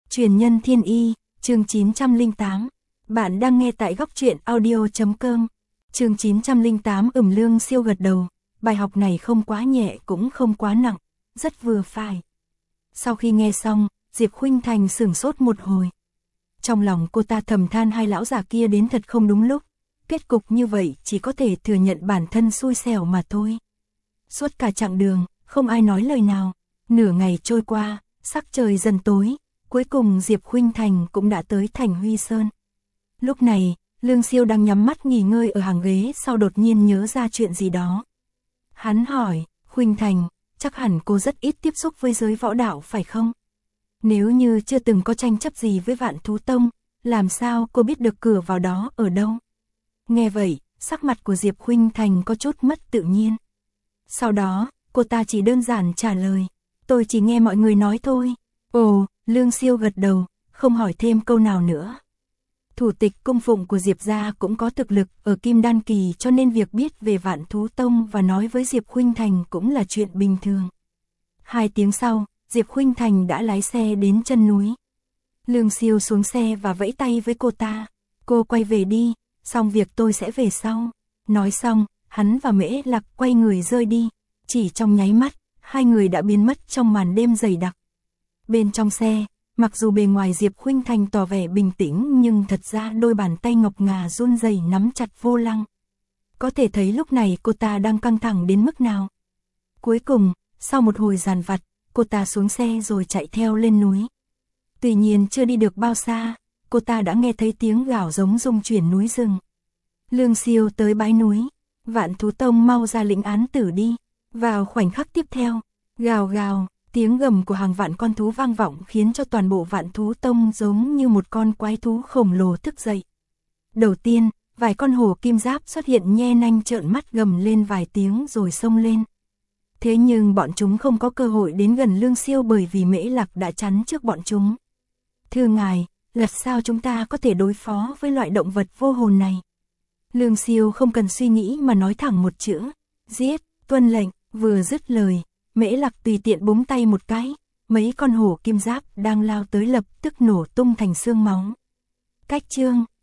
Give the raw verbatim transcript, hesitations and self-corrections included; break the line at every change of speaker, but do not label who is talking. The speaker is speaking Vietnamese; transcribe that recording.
Truyền nhân thiên y, chương chín trăm lẻ tám. Bạn đang nghe tại góc truyện audio.com. Chương chín trăm lẻ tám. Ừm, Lương Siêu gật đầu. Bài học này không quá nhẹ cũng không quá nặng, rất vừa phải. Sau khi nghe xong, Diệp Khuynh Thành sửng sốt một hồi. Trong lòng cô ta thầm than hai lão già kia đến thật không đúng lúc. Kết cục như vậy chỉ có thể thừa nhận bản thân xui xẻo mà thôi. Suốt cả chặng đường, không ai nói lời nào. Nửa ngày trôi qua, sắc trời dần tối. Cuối cùng Diệp Khuynh Thành cũng đã tới thành Huy Sơn. Lúc này, Lương Siêu đang nhắm mắt nghỉ ngơi ở hàng ghế sau đột nhiên nhớ ra chuyện gì đó. Hắn hỏi, Khuynh Thành, chắc hẳn cô rất ít tiếp xúc với giới võ đạo phải không? Nếu như chưa từng có tranh chấp gì với Vạn Thú Tông, làm sao cô biết được cửa vào đó ở đâu? Nghe vậy, sắc mặt của Diệp Khuynh Thành có chút mất tự nhiên. Sau đó, cô ta chỉ đơn giản trả lời, tôi chỉ nghe mọi người nói thôi. Ồ, Lương Siêu gật đầu, không hỏi thêm câu nào nữa. Thủ tịch cung phụng của Diệp gia cũng có thực lực ở Kim Đan Kỳ, cho nên việc biết về Vạn Thú Tông và nói với Diệp Khuynh Thành cũng là chuyện bình thường. Hai tiếng sau, Diệp Khuynh Thành đã lái xe đến chân núi. Lương Siêu xuống xe và vẫy tay với cô ta. Cô quay về đi, xong việc tôi sẽ về sau. Nói xong, hắn và Mễ Lạc quay người rơi đi. Chỉ trong nháy mắt, hai người đã biến mất trong màn đêm dày đặc. Bên trong xe, mặc dù bề ngoài Diệp Khuynh Thành tỏ vẻ bình tĩnh nhưng thật ra đôi bàn tay ngọc ngà run rẩy nắm chặt vô lăng. Có thể thấy lúc này cô ta đang căng thẳng đến mức nào. Cuối cùng, sau một hồi dàn vặt, cô ta xuống xe rồi chạy theo lên núi. Tuy nhiên chưa đi được bao xa, cô ta đã nghe thấy tiếng gào giống rung chuyển núi rừng. Lương Siêu tới bãi núi, Vạn Thú Tông mau ra lĩnh án tử đi. Vào khoảnh khắc tiếp theo, gào gào, tiếng gầm của hàng vạn con thú vang vọng khiến cho toàn bộ Vạn Thú Tông giống như một con quái thú khổng lồ thức dậy. Đầu tiên, vài con hổ kim giáp xuất hiện nhe nanh trợn mắt gầm lên vài tiếng rồi xông lên. Thế nhưng bọn chúng không có cơ hội đến gần Lương Siêu bởi vì Mễ Lạc đã chắn trước bọn chúng. Thưa ngài, lật sao chúng ta có thể đối phó với loại động vật vô hồn này? Lương Siêu không cần suy nghĩ mà nói thẳng một chữ, giết, tuân lệnh. Vừa dứt lời, Mễ Lạc tùy tiện búng tay một cái, mấy con hổ kim giáp đang lao tới lập tức nổ tung thành xương máu. Cách chương,